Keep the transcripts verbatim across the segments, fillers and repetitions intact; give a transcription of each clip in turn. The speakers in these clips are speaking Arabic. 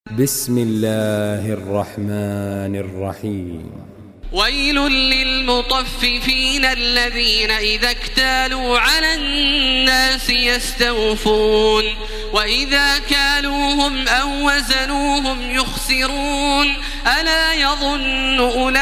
بسم الله الرحمن الرحيم. ويل للمطففين الذين إذا اكتالوا على الناس يستوفون وإذا كالوهم أو وزنوهم يخسرون ألا يظن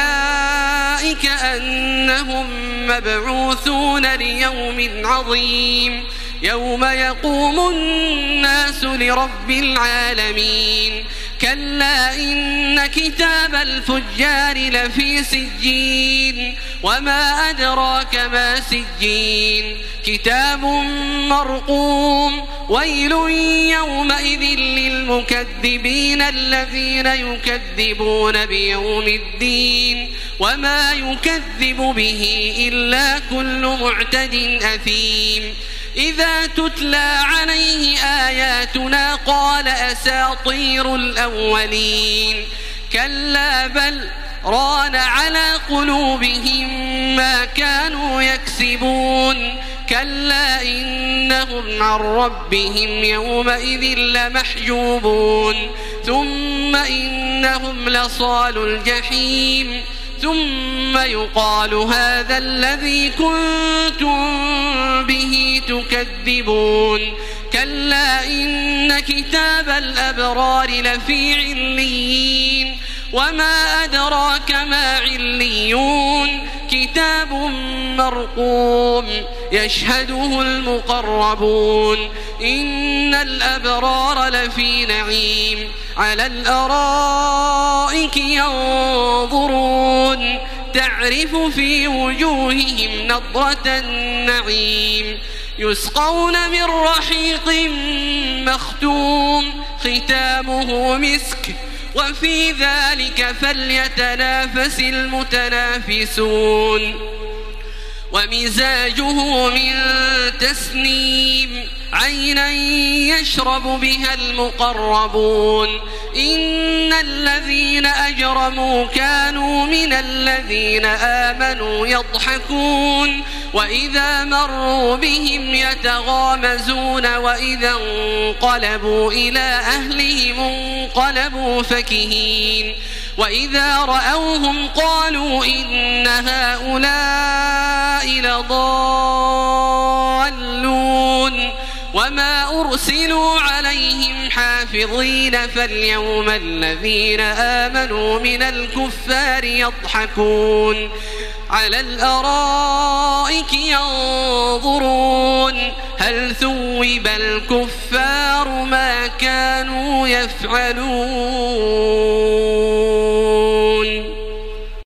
أولئك أنهم مبعوثون ليوم عظيم يوم يقوم الناس لرب العالمين كلا إن كتاب الفجار لفي سجين وما أدراك ما سجين كتاب مرقوم ويل يومئذ للمكذبين الذين يكذبون بيوم الدين وما يكذب به إلا كل معتد أثيم إذا تتلى عليه آياتنا قال أساطير الأولين كلا بل ران على قلوبهم ما كانوا يكسبون كلا إنهم عن ربهم يومئذ لمحجوبون ثم إنهم لصالو الجحيم ثم يقال هذا الذي كنتم به تكذبون كلا إن كتاب الأبرار لفي عليين وما أدراك ما عليون كتاب مرقوم يشهده المقربون إن الأبرار لفي نعيم على الأرائك ينظرون تعرف في وجوههم نضرة النعيم يسقون من رحيق مختوم ختامه مسك وفي ذلك فليتنافس المتنافسون ومزاجه من تسنيم عينا يشرب بها المقربون إن الذين أجرموا كانوا من الذين آمنوا يضحكون وإذا مروا بهم يتغامزون وإذا انقلبوا إلى أهلهم انقلبوا فكهين وإذا رأوهم قالوا إن هؤلاء لضالون وما أرسلوا عليهم حافظين فاليوم الذين آمنوا من الكفار يضحكون على الأرائك ينظرون هل ثوب الكفار ما كانوا يفعلون.